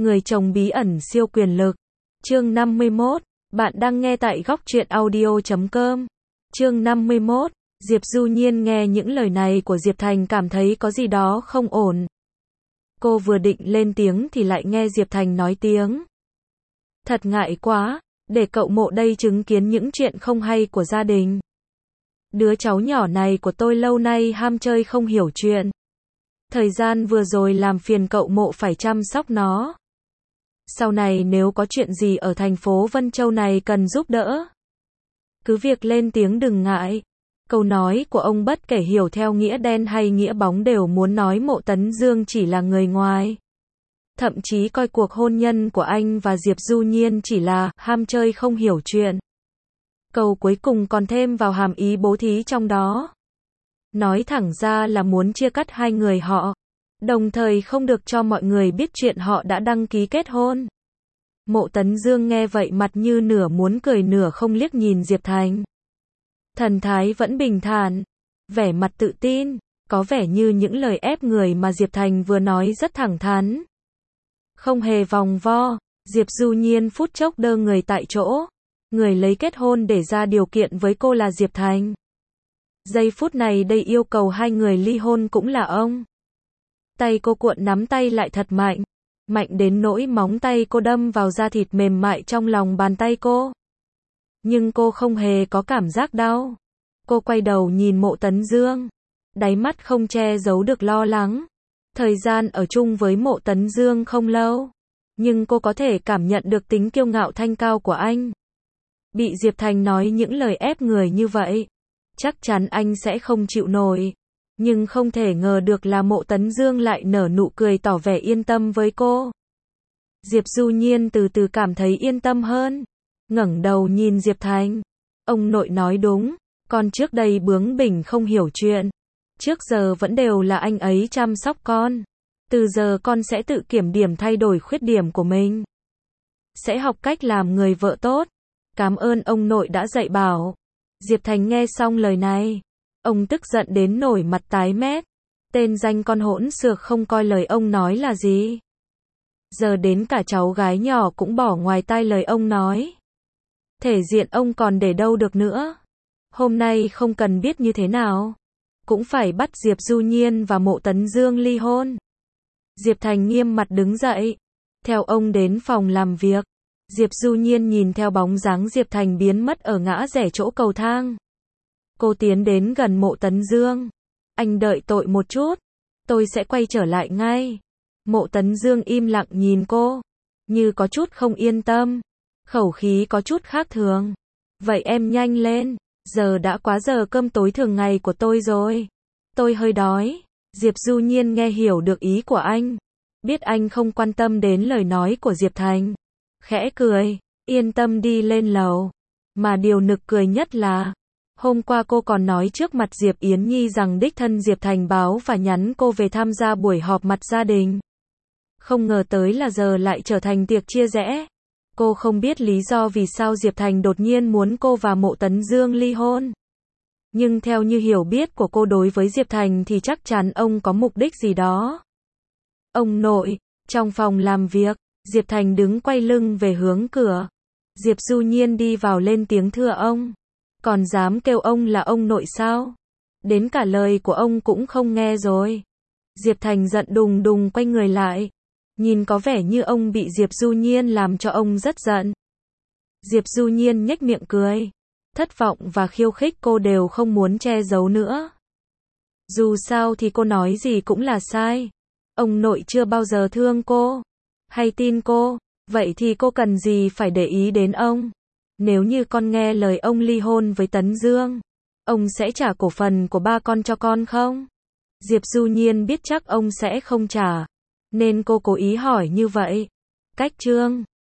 Người chồng bí ẩn siêu quyền lực. Chương 51. Bạn đang nghe tại góc truyện audio.com. Chương 51. Diệp Du Nhiên nghe những lời này của Diệp Thành cảm thấy có gì đó không ổn. Cô vừa định lên tiếng thì lại nghe Diệp Thành nói tiếng. Thật ngại quá, để cậu Mộ đây chứng kiến những chuyện không hay của gia đình. Đứa cháu nhỏ này của tôi lâu nay ham chơi không hiểu chuyện. Thời gian vừa rồi làm phiền cậu Mộ phải chăm sóc nó. Sau này nếu có chuyện gì ở thành phố Vân Châu này cần giúp đỡ, cứ việc lên tiếng đừng ngại. Câu nói của ông bất kể hiểu theo nghĩa đen hay nghĩa bóng đều muốn nói Mộ Tấn Dương chỉ là người ngoài. Thậm chí coi cuộc hôn nhân của anh và Diệp Du Nhiên chỉ là ham chơi không hiểu chuyện. Câu cuối cùng còn thêm vào hàm ý bố thí trong đó. Nói thẳng ra là muốn chia cắt hai người họ, đồng thời không được cho mọi người biết chuyện họ đã đăng ký kết hôn. Mộ Tấn Dương nghe vậy mặt như nửa muốn cười nửa không, liếc nhìn Diệp Thành. Thần thái vẫn bình thản, vẻ mặt tự tin, có vẻ như những lời ép người mà Diệp Thành vừa nói rất thẳng thắn. Không hề vòng vo, Diệp Du Nhiên phút chốc đơ người tại chỗ. Người lấy kết hôn để ra điều kiện với cô là Diệp Thành. Giây phút này đây yêu cầu hai người ly hôn cũng là ông. Tay cô cuộn nắm tay lại thật mạnh. Mạnh đến nỗi móng tay cô đâm vào da thịt mềm mại trong lòng bàn tay cô. Nhưng cô không hề có cảm giác đau. Cô quay đầu nhìn Mộ Tấn Dương. Đáy mắt không che giấu được lo lắng. Thời gian ở chung với Mộ Tấn Dương không lâu, nhưng cô có thể cảm nhận được tính kiêu ngạo thanh cao của anh. Bị Diệp Thành nói những lời ép người như vậy, chắc chắn anh sẽ không chịu nổi. Nhưng không thể ngờ được là Mộ Tấn Dương lại nở nụ cười tỏ vẻ yên tâm với cô. Diệp Du Nhiên từ từ cảm thấy yên tâm hơn. Ngẩng đầu nhìn Diệp Thành. Ông nội nói đúng, con trước đây bướng bỉnh không hiểu chuyện. Trước giờ vẫn đều là anh ấy chăm sóc con. Từ giờ con sẽ tự kiểm điểm thay đổi khuyết điểm của mình. Sẽ học cách làm người vợ tốt. Cảm ơn ông nội đã dạy bảo. Diệp Thành nghe xong lời này, ông tức giận đến nổi mặt tái mét. Tên danh con hỗn xược không coi lời ông nói là gì. Giờ đến cả cháu gái nhỏ cũng bỏ ngoài tai lời ông nói. Thể diện ông còn để đâu được nữa. Hôm nay không cần biết như thế nào, cũng phải bắt Diệp Du Nhiên và Mộ Tấn Dương ly hôn. Diệp Thành nghiêm mặt đứng dậy, theo ông đến phòng làm việc. Diệp Du Nhiên nhìn theo bóng dáng Diệp Thành biến mất ở ngã rẽ chỗ cầu thang. Cô tiến đến gần Mộ Tấn Dương. Anh đợi tôi một chút, tôi sẽ quay trở lại ngay. Mộ Tấn Dương im lặng nhìn cô, như có chút không yên tâm. Khẩu khí có chút khác thường. Vậy em nhanh lên, giờ đã quá giờ cơm tối thường ngày của tôi rồi. Tôi hơi đói. Diệp Du Nhiên nghe hiểu được ý của anh. Biết anh không quan tâm đến lời nói của Diệp Thành. Khẽ cười, yên tâm đi lên lầu. Mà điều nực cười nhất là, hôm qua cô còn nói trước mặt Diệp Yến Nhi rằng đích thân Diệp Thành báo và nhắn cô về tham gia buổi họp mặt gia đình. Không ngờ tới là giờ lại trở thành tiệc chia rẽ. Cô không biết lý do vì sao Diệp Thành đột nhiên muốn cô và Mộ Tấn Dương ly hôn. Nhưng theo như hiểu biết của cô đối với Diệp Thành thì chắc chắn ông có mục đích gì đó. Ông nội, trong phòng làm việc, Diệp Thành đứng quay lưng về hướng cửa. Diệp Du Nhiên đi vào lên tiếng thưa ông. Còn dám kêu ông là ông nội sao? Đến cả lời của ông cũng không nghe rồi. Diệp Thành giận đùng đùng quay người lại. Nhìn có vẻ như ông bị Diệp Du Nhiên làm cho ông rất giận. Diệp Du Nhiên nhếch miệng cười. Thất vọng và khiêu khích cô đều không muốn che giấu nữa. Dù sao thì cô nói gì cũng là sai. Ông nội chưa bao giờ thương cô, hay tin cô, vậy thì cô cần gì phải để ý đến ông. Nếu như con nghe lời ông ly hôn với Tấn Dương, ông sẽ trả cổ phần của ba con cho con không? Diệp Du Nhiên biết chắc ông sẽ không trả, nên cô cố ý hỏi như vậy. Cách chương